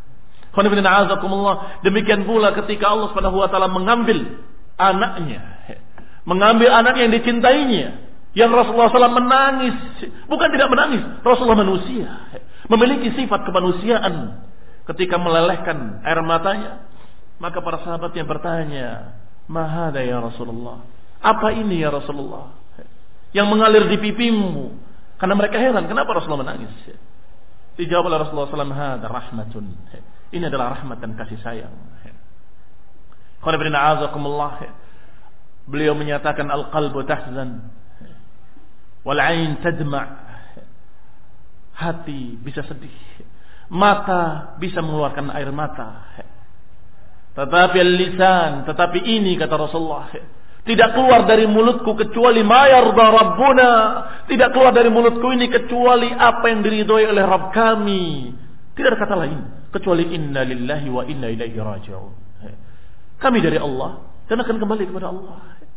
Demikian pula ketika Allah Subhanahu wa taala mengambil anaknya, mengambil anak yang dicintainya, yang Rasulullah SAW menangis, bukan tidak menangis, Rasulullah manusia, memiliki sifat kemanusiaan. Ketika melelehkan air matanya, maka para sahabatnya bertanya, "Ma hada ya Rasulullah?" Apa ini ya Rasulullah? Yang mengalir di pipimu. Karena mereka heran, kenapa Rasulullah menangis? Dijawab oleh Rasulullah SAW, "Hada rahmatun." Ini adalah rahmat dan kasih sayang. Beliau menyatakan, "Al-qalbu tahzan wal 'ain tadma'." Hati bisa sedih, mata bisa mengeluarkan air mata. Tetapi al-lisan, tetapi ini kata Rasulullah, tidak keluar dari mulutku kecuali ma yarda Rabbuna. Tidak keluar dari mulutku ini kecuali apa yang diridhoi oleh Rabb kami. Tidak ada kata lain kecuali inna lillahi wa inna ilaihi raji'un. Kami dari Allah dan akan kembali kepada Allah.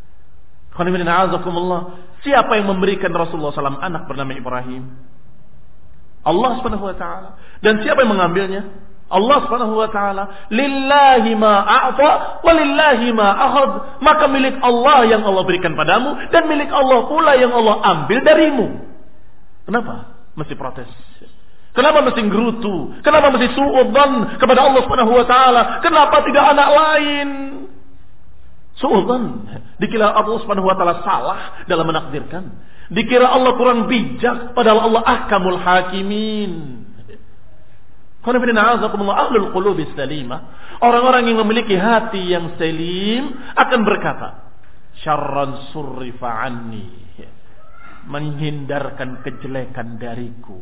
Siapa yang memberikan Rasulullah SAW anak bernama Ibrahim? Allah Subhanahu wa taala. Dan siapa yang mengambilnya? Allah Subhanahu wa taala. Lillahi ma a'ta wa lillahi ma akhad. Maka milik Allah yang Allah berikan padamu dan milik Allah pula yang Allah ambil darimu. Kenapa mesti protes? Kenapa mesti gerutu? Kenapa mesti suudzon kepada Allah Subhanahu wa taala? Kenapa tidak anak lain? Suudzon. Dikira Allah Subhanahu wa taala salah dalam menakdirkan. Dikira Allah kurang bijak padahal Allah ahkamul hakimin. Ahlul qulubis salimah, orang-orang yang memiliki hati yang salim akan berkata, syarran surrifa anni, menghindarkan kejelekan dariku.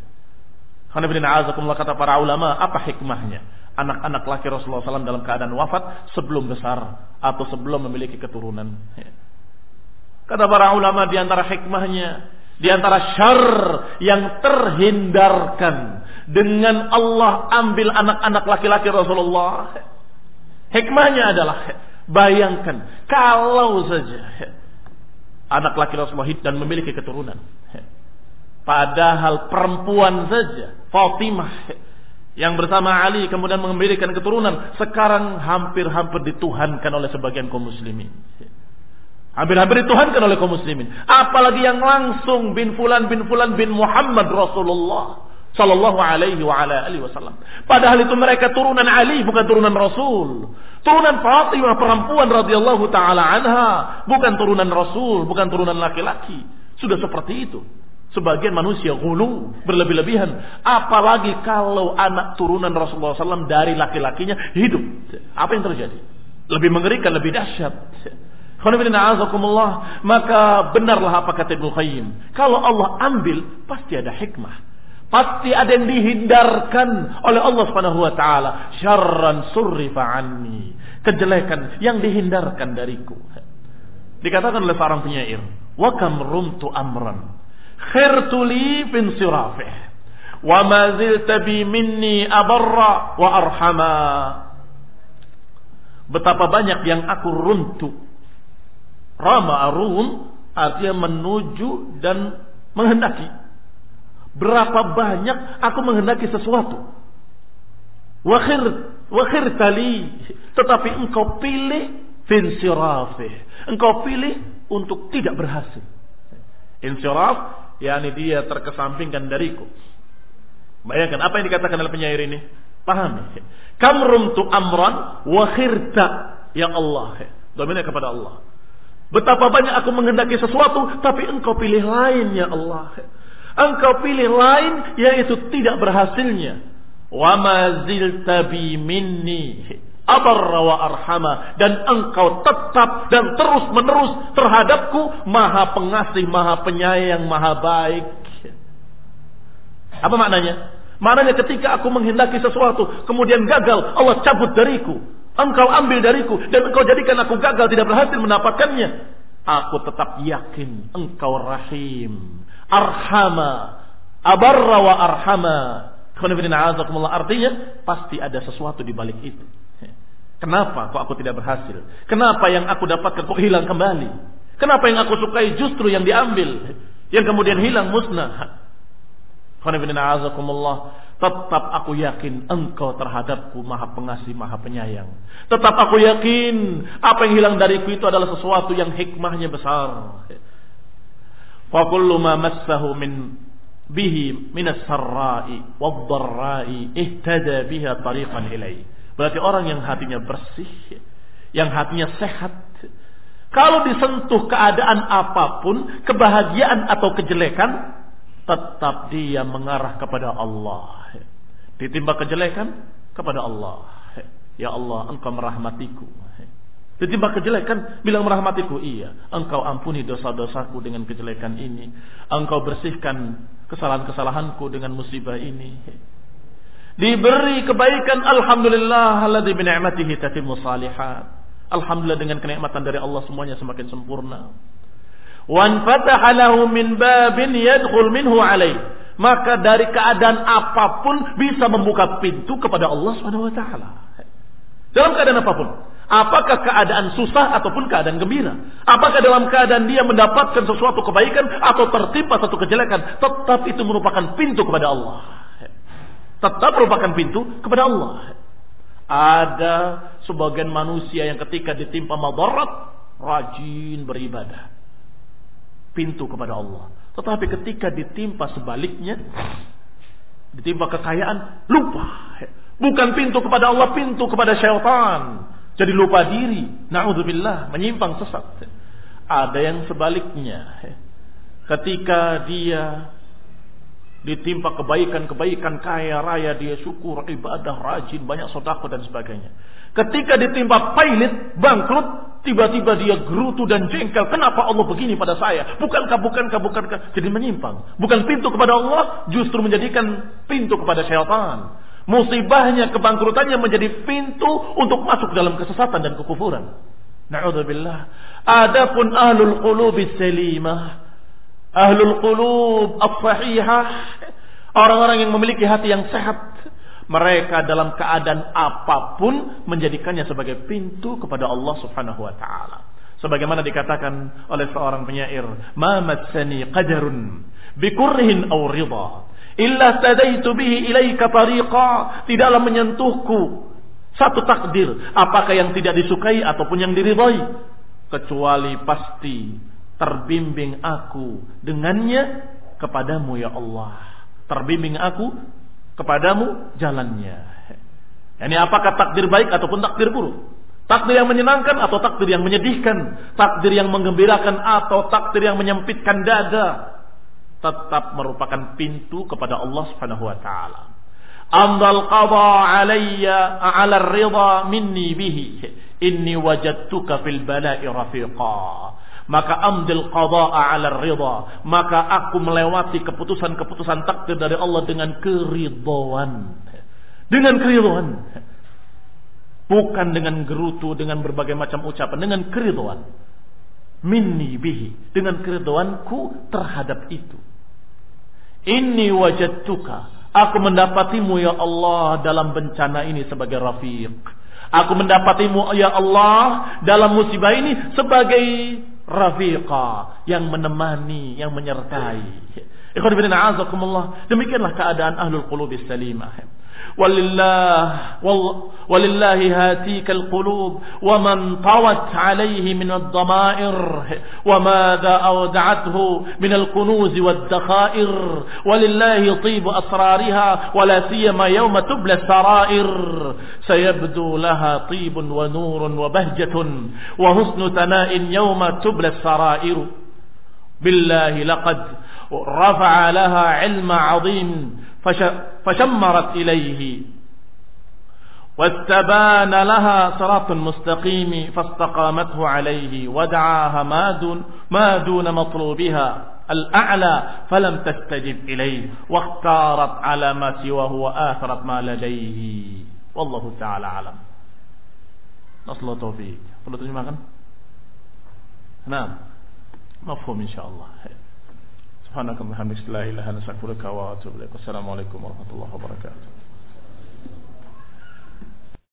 Kata para ulama, apa hikmahnya anak-anak laki Rasulullah SAW dalam keadaan wafat sebelum besar atau sebelum memiliki keturunan? Kata para ulama, di antara hikmahnya, di antara syarr yang terhindarkan dengan Allah ambil anak-anak laki-laki Rasulullah, hikmahnya adalah, bayangkan kalau saja anak laki Rasulullah dan memiliki keturunan, padahal perempuan saja, Fatimah yang bersama Ali kemudian memberikan keturunan, sekarang hampir-hampir dituhankan oleh sebagian kaum muslimin. Hampir-hampir dituhankan oleh kaum muslimin. Apalagi yang langsung bin Fulan bin Muhammad Rasulullah sallallahu alaihi wa ala alihi wasallam. Padahal itu mereka turunan Ali, bukan turunan Rasul. Turunan Fatimah perempuan radhiyallahu taala anha, bukan turunan Rasul, bukan turunan laki-laki. Sudah seperti itu. Sebagian manusia ghulu, berlebih-lebihan. Apalagi kalau anak turunan Rasulullah SAW dari laki-lakinya hidup. Apa yang terjadi? Lebih mengerikan, lebih dahsyat. Maka benarlah apa kata Ibnu Qayyim. Kalau Allah ambil, pasti ada hikmah. Pasti ada yang dihindarkan oleh Allah Subhanahu wa taala. Syarran surrifa anni. Kejelekan yang dihindarkan dariku. Dikatakan oleh seorang penyair, wa kam rumtu amran khirtu li fin sirafih wa ma zilta bi minni abarra wa arhama. Betapa banyak yang aku runtu. Rama arun artinya menuju dan menghendaki. Berapa banyak aku menghendaki sesuatu. Wa khirtali, tetapi engkau pilih fin sirafih. Engkau pilih untuk tidak berhasil. Insiraf, yakni dia terkesampingkan dariku. Bayangkan apa yang dikatakan oleh penyair ini. Pahami. Kamrum tu amran wa khirta, ya Allah. Dominanya kepada Allah. Betapa banyak aku menghendaki sesuatu, tapi engkau pilih lain, ya Allah. Engkau pilih lain, yaitu tidak berhasilnya. Wa ma zilta bi minni abarra wa arhama, dan engkau tetap dan terus menerus terhadapku maha pengasih, maha penyayang, maha baik. Apa maknanya? Maknanya ketika aku menghendaki sesuatu kemudian gagal, Allah cabut dariku, engkau ambil dariku, dan engkau jadikan aku gagal, tidak berhasil mendapatkannya, aku tetap yakin engkau rahim, arhama, abarra wa arhama. Artinya pasti ada sesuatu di balik itu. Kenapa kok aku tidak berhasil? Kenapa yang aku dapatkan kok hilang kembali? Kenapa yang aku sukai justru yang diambil, yang kemudian hilang, musnah? Tetap aku yakin engkau terhadapku maha pengasih, maha penyayang. Tetap aku yakin apa yang hilang dariku itu adalah sesuatu yang hikmahnya besar. Fa kullu ma massahu min bihi min as-sarra'i wad-dharra'i ihtada biha tariqan ilai. Berarti orang yang hatinya bersih, yang hatinya sehat, kalau disentuh keadaan apapun, kebahagiaan atau kejelekan, tetap dia mengarah kepada Allah. Ditimpa kejelekan, kepada Allah. Ya Allah, engkau merahmatiku. Ditimpa kejelekan, bilang merahmatiku. Iya, engkau ampuni dosa-dosaku dengan kejelekan ini. Engkau bersihkan kesalahan-kesalahanku dengan musibah ini. Diberi kebaikan, alhamdulillah alladzi bi ni'matihi tatimmu shalihat. Alhamdulillah, dengan kenikmatan dari Allah semuanya semakin sempurna. Wan fataha lahu min babin yadkhul minhu alaih. Maka dari keadaan apapun bisa membuka pintu kepada Allah Subhanahu wa taala. Dalam keadaan apapun. Apakah keadaan susah ataupun keadaan gembira? Apakah dalam keadaan dia mendapatkan sesuatu kebaikan atau tertimpa satu kejelekan, tetap itu merupakan pintu kepada Allah. Tetap merupakan pintu kepada Allah. Ada sebagian manusia yang ketika ditimpa madarat rajin beribadah, pintu kepada Allah. Tetapi ketika ditimpa sebaliknya, ditimpa kekayaan, lupa. Bukan pintu kepada Allah, pintu kepada syaitan. Jadi lupa diri, na'udzubillah, menyimpang sesat. Ada yang sebaliknya, ketika dia ditimpa kebaikan-kebaikan, kaya raya, dia syukur, ibadah, rajin, banyak sedekah dan sebagainya. Ketika ditimpa pailit, bangkrut, tiba-tiba dia gerutu dan jengkel. Kenapa Allah begini pada saya? Bukankah. Jadi menyimpang. Bukan pintu kepada Allah, justru menjadikan pintu kepada syaitan. Musibahnya, kebangkrutannya menjadi pintu untuk masuk dalam kesesatan dan kekufuran. Na'udzubillah. Adapun ahlul qulubis salimah, ahlul qulub as-sahihah, orang-orang yang memiliki hati yang sehat, mereka dalam keadaan apapun menjadikannya sebagai pintu kepada Allah Subhanahu wa taala. Sebagaimana dikatakan oleh seorang penyair, "Ma massani qadarun bikurhin aw ridha, illa tadaitu bihi ilaika tariqa." Tidaklah menyentuhku satu takdir, apakah yang tidak disukai ataupun yang diridhai, kecuali pasti terbimbing aku dengannya kepadamu ya Allah. Terbimbing aku kepadamu jalannya. Ini apakah takdir baik ataupun takdir buruk? Takdir yang menyenangkan atau takdir yang menyedihkan? Takdir yang menggembirakan atau takdir yang menyempitkan dada? Tetap merupakan pintu kepada Allah Subhanahu wa taala. Amdal qada alayya ala ar-ridha minni bihi inni wajadtuka fil bala'i rafiqa. Maka amdil qada'a 'ala ridha, maka aku melewati keputusan-keputusan takdir dari Allah dengan keridhaan. Dengan keridhaan. Bukan dengan gerutu, dengan berbagai macam ucapan, dengan keridhaan. Minni bihi, dengan keridhaanku terhadap itu. Inni wajadtuka, aku mendapatimu ya Allah dalam bencana ini sebagai rafiq. Aku mendapatimu ya Allah dalam musibah ini sebagai rafiqa, yang menemani, yang menyertai. Ikhwan fillah a'azakumullah. Demikianlah keadaan ahlul qulubis salimah. Walillahi hatikal qulub wa man tawat alayhi min ad-dama'ir wa madha awda'athu min al-kunuz wad-dakhair walillahi tibu asrariha wa la siyama yawma tubla as-sarair sayabdu laha tibun wa nurun wa bahjatun wa husnu thana'in yawma tubla as-sarair billahi laqad rafa'a laha 'ilma 'azim فشمرت إليه واستبان لها صراط مستقيم فاستقامته عليه ودعاها ما دون مطلوبها الأعلى فلم تستجب إليه واختارت على ما سواه وآثرت ما لديه والله تعالى أعلم. نصل توفيق. perlu terjemahkan? Naam. Mafhum insyaallah. Subhanakallahumma wa bihamdika la ilaha illa anta astaghfiruka wa atubu ilaik. Wassalamualaikum warahmatullahi wabarakatuh.